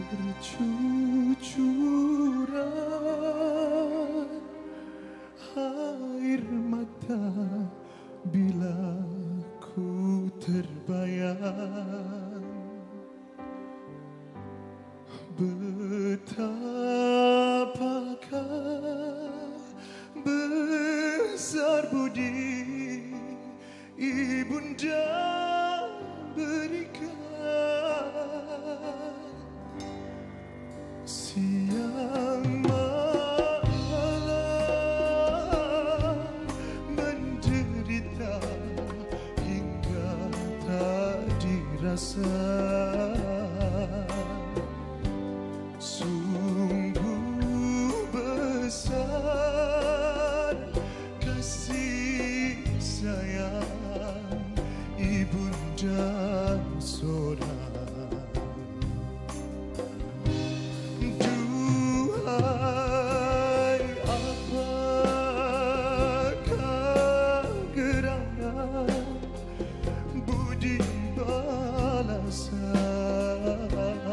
bercucuran air mata bila ku terbayang betapakah besar budi ibunda berikan. Siang malam menderita hingga tak dirasa. Sungguh besar kasih sayang ibunda seorang. Duhai, apakah gerangan budi balasan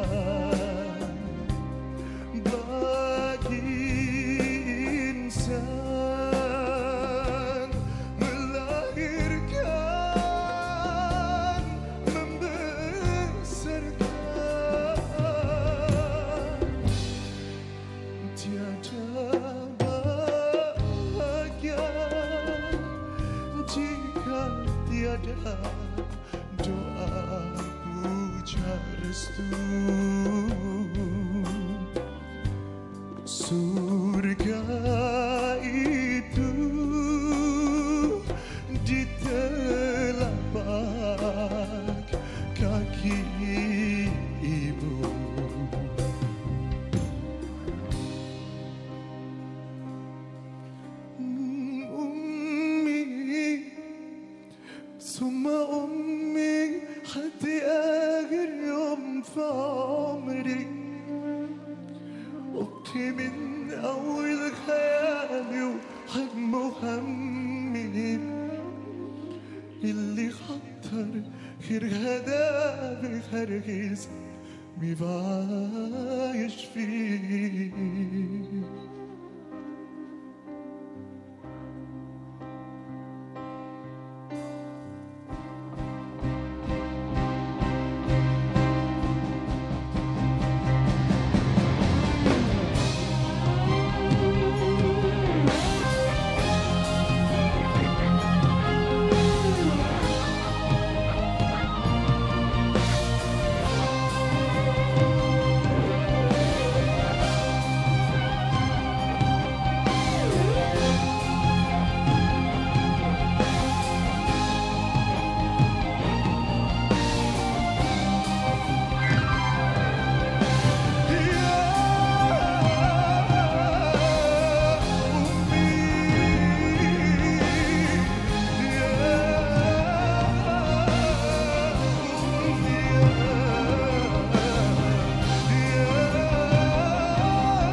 bagi insan melahirkan, membesarkan. Tiada bahagia jika tiada doa puja restu. Surga itu di telapak kaki ibu. أمي ثم أمي حتى آخر يوم في عمري. أبكي من أول خيالي وحجم همي اللي خطر خير هدا بخرجز بيعيش فيه.